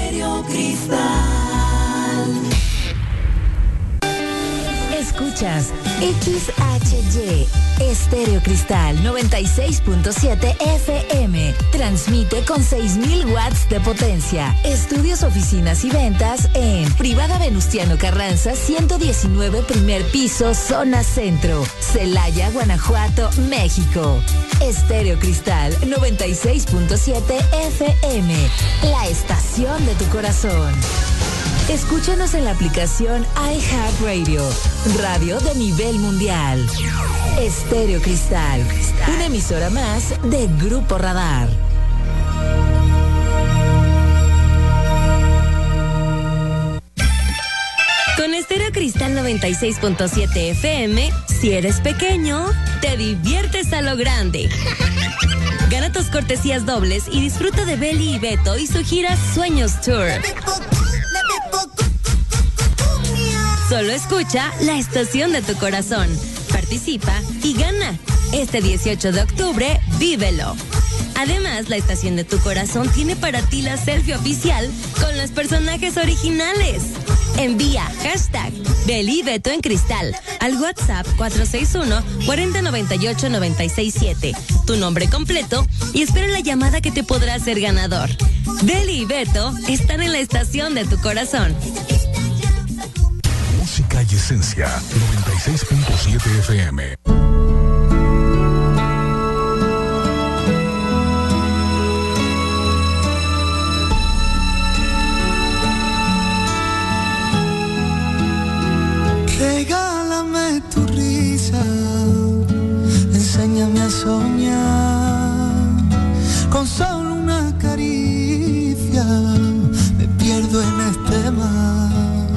Estéreo Cristal. Escuchas XHY Estéreo Cristal 96.7 FM. Transmite con 6,000 watts de potencia. Estudios, oficinas y ventas en Privada Venustiano Carranza 119, primer piso, zona centro, Celaya, Guanajuato, México. Estéreo Cristal 96.7 FM. La estación de tu corazón. Escúchanos en la aplicación iHeartRadio, radio de nivel mundial. Estéreo Cristal, una emisora más de Grupo Radar. Con Estéreo Cristal 96.7 FM, si eres pequeño, te diviertes a lo grande. Gana tus cortesías dobles y disfruta de Beli y Beto y su gira Sueños Tour. Solo escucha la estación de tu corazón. Participa y gana. Este 18 de octubre, vívelo. Además, la estación de tu corazón tiene para ti la selfie oficial con los personajes originales. Envía hashtag Beli Beto en Cristal al WhatsApp 461-4098-967. Tu nombre completo y espera la llamada que te podrá hacer ganador. Beli y Beto están en la estación de tu corazón. Música y esencia 96.7 FM. Regálame tu risa, enséñame a soñar, con solo una caricia me pierdo en este mar.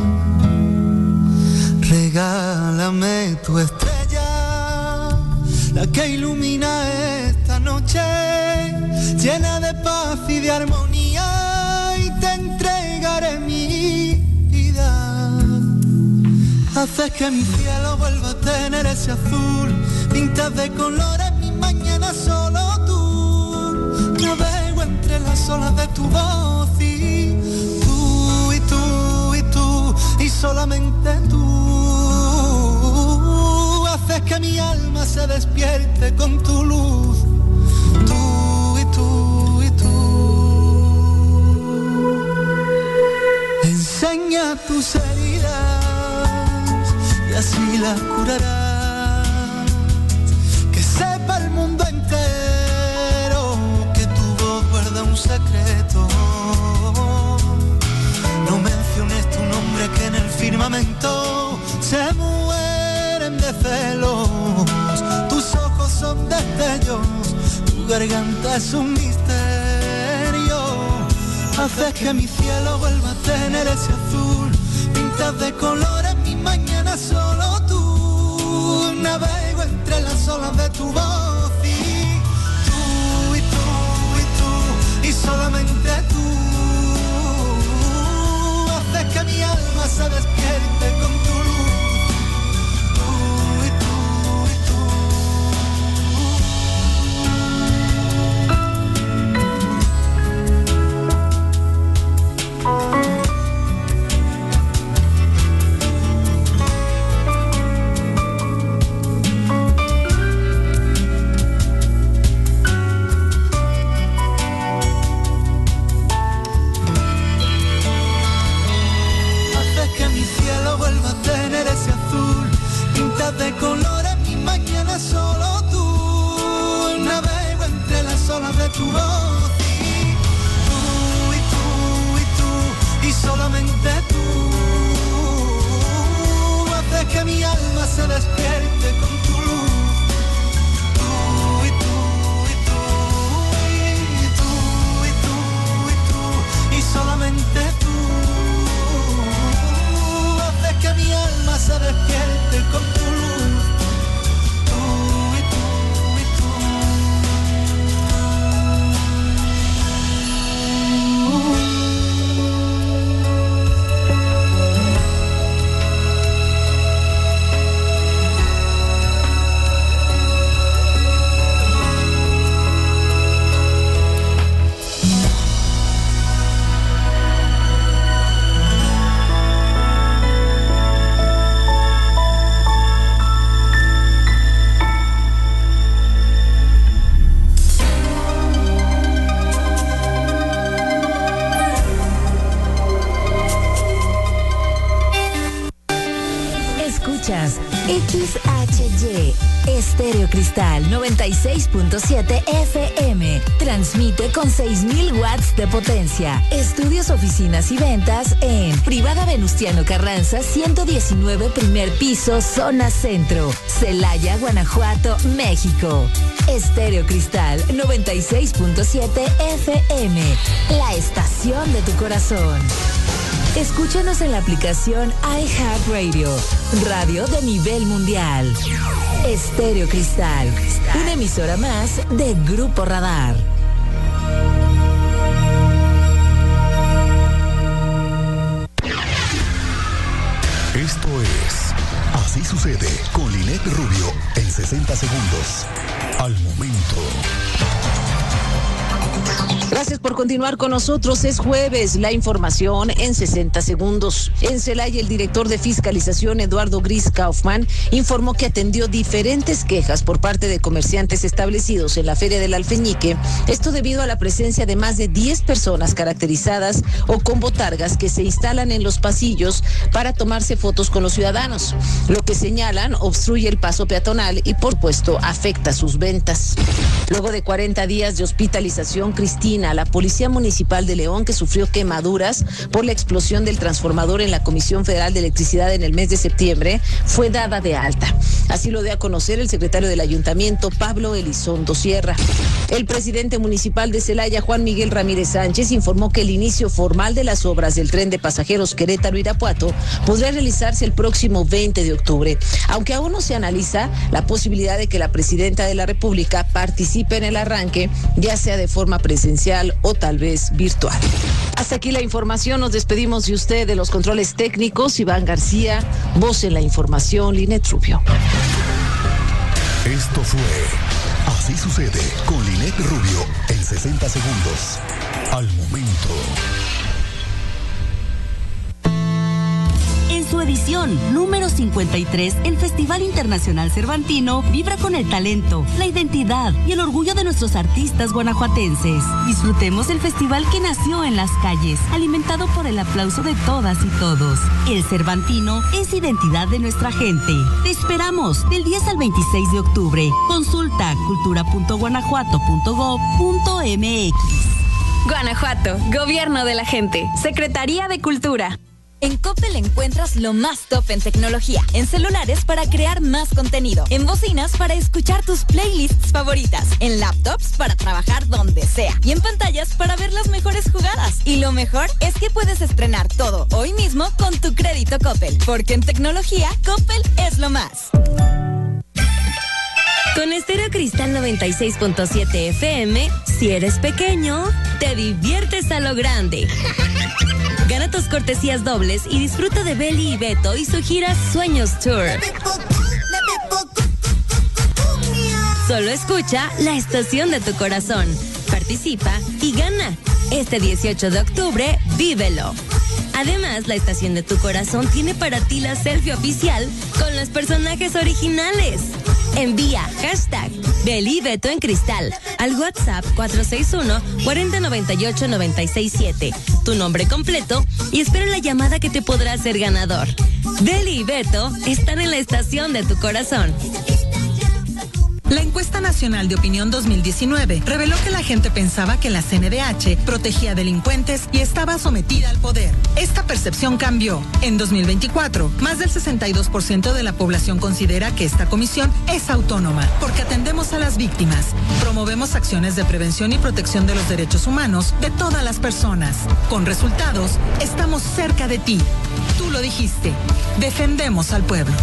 Regálame tu estrella, la que ilumina esta noche, llena de paz y de armonía, y te entregaré mi vida. Haces que mi cielo vuelva a tener ese azul, pintas de colores mi mañana solo tú. Navego entre las olas de tu voz y tú, y tú, y tú, y solamente tú. Haces que mi alma se despierte con tu luz. Tú, y tú, y tú. Enseña tus heridas y así las curarás. Que sepa el mundo entero que tu voz guarda un secreto. No menciones tu nombre que en el firmamento se mueren de celos. Tus ojos son destellos, tu garganta es un misterio. Haces que mi cielo vuelva a tener ese azul, pintas de colores mi mañana solo tú. Navego entre las olas de tu voz y tú, y tú, y tú, y solamente tú. Haces que mi alma se despierte con tu luz. Tú, y tú, y tú. XHY, Estéreo Cristal 96.7 FM. Transmite con 6.000 watts de potencia. Estudios, oficinas y ventas en Privada Venustiano Carranza, 119, primer piso, zona centro. Celaya, Guanajuato, México. Estéreo Cristal 96.7 FM. La estación de tu corazón. Escúchanos en la aplicación iHeartRadio, radio de nivel mundial. Estéreo Cristal, una emisora más de Grupo Radar. Esto es Así Sucede con Linet Rubio en 60 segundos. Al momento. Gracias por continuar con nosotros. Es jueves. La información en 60 segundos. En Celaya, el director de fiscalización, Eduardo Gris Kaufman, informó que atendió diferentes quejas por parte de comerciantes establecidos en la Feria del Alfeñique. Esto debido a la presencia de más de 10 personas caracterizadas o con botargas que se instalan en los pasillos para tomarse fotos con los ciudadanos. Lo que señalan obstruye el paso peatonal y, por supuesto, afecta sus ventas. Luego de 40 días de hospitalización, Cristina, la Policía Municipal de León, que sufrió quemaduras por la explosión del transformador en la Comisión Federal de Electricidad en el mes de septiembre, fue dada de alta. Así lo dio a conocer el secretario del Ayuntamiento, Pablo Elizondo Sierra. El presidente municipal de Celaya, Juan Miguel Ramírez Sánchez, informó que el inicio formal de las obras del tren de pasajeros Querétaro-Irapuato podría realizarse el próximo 20 de octubre, aunque aún no se analiza la posibilidad de que la presidenta de la República participe en el arranque, ya sea de forma presencial o tal vez virtual. Hasta aquí la información. Nos despedimos de usted, de los controles técnicos, Iván García, voz en la información, Linet Rubio. Esto fue Así Sucede con Linet Rubio en 60 segundos. Al momento. En su edición número 53, el Festival Internacional Cervantino vibra con el talento, la identidad y el orgullo de nuestros artistas guanajuatenses. Disfrutemos el festival que nació en las calles, alimentado por el aplauso de todas y todos. El Cervantino es identidad de nuestra gente. Te esperamos del 10 al 26 de octubre. Consulta cultura.guanajuato.gov.mx. Guanajuato, Gobierno de la Gente, Secretaría de Cultura. En Coppel encuentras lo más top en tecnología, en celulares para crear más contenido, en bocinas para escuchar tus playlists favoritas, en laptops para trabajar donde sea y en pantallas para ver las mejores jugadas. Y lo mejor es que puedes estrenar todo hoy mismo con tu crédito Coppel, porque en tecnología Coppel es lo más. Con Estéreo Cristal 96.7 FM, si eres pequeño, te diviertes a lo grande. Gana tus cortesías dobles y disfruta de Beli y Beto y su gira Sueños Tour. Solo escucha la estación de tu corazón. Participa y gana. Este 18 de octubre, vívelo. Además, la estación de tu corazón tiene para ti la selfie oficial con los personajes originales. Envía hashtag Beli Beto en Cristal al WhatsApp 461-4098-967. Tu nombre completo y espera la llamada que te podrá hacer ganador. Beli y Beto están en la estación de tu corazón. La encuesta nacional de opinión 2019 reveló que la gente pensaba que la CNDH protegía delincuentes y estaba sometida al poder. Esta percepción cambió. En 2024, más del 62% de la población considera que esta comisión es autónoma, porque atendemos a las víctimas, promovemos acciones de prevención y protección de los derechos humanos de todas las personas. Con resultados, estamos cerca de ti. Tú lo dijiste. Defendemos al pueblo.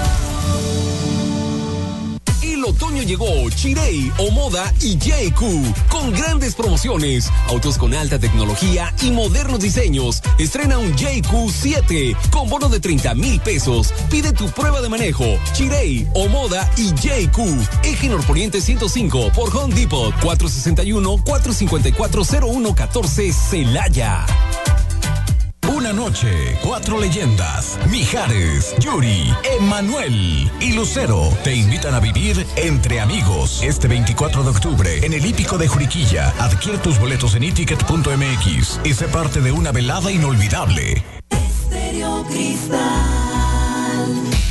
El otoño llegó, Chirey, Omoda y JQ con grandes promociones, autos con alta tecnología y modernos diseños. Estrena un JQ 7 con bono de 30,000 pesos. Pide tu prueba de manejo. Chirey, Omoda y JQ. Eje Norponiente 105 por Home Depot, 461-454-0114 Celaya. Una noche, 4 leyendas, Mijares, Yuri, Emanuel y Lucero te invitan a vivir entre amigos este 24 de octubre en el Hípico de Juriquilla. Adquiere tus boletos en eticket.mx y sé parte de una velada inolvidable. Estéreo Cristal.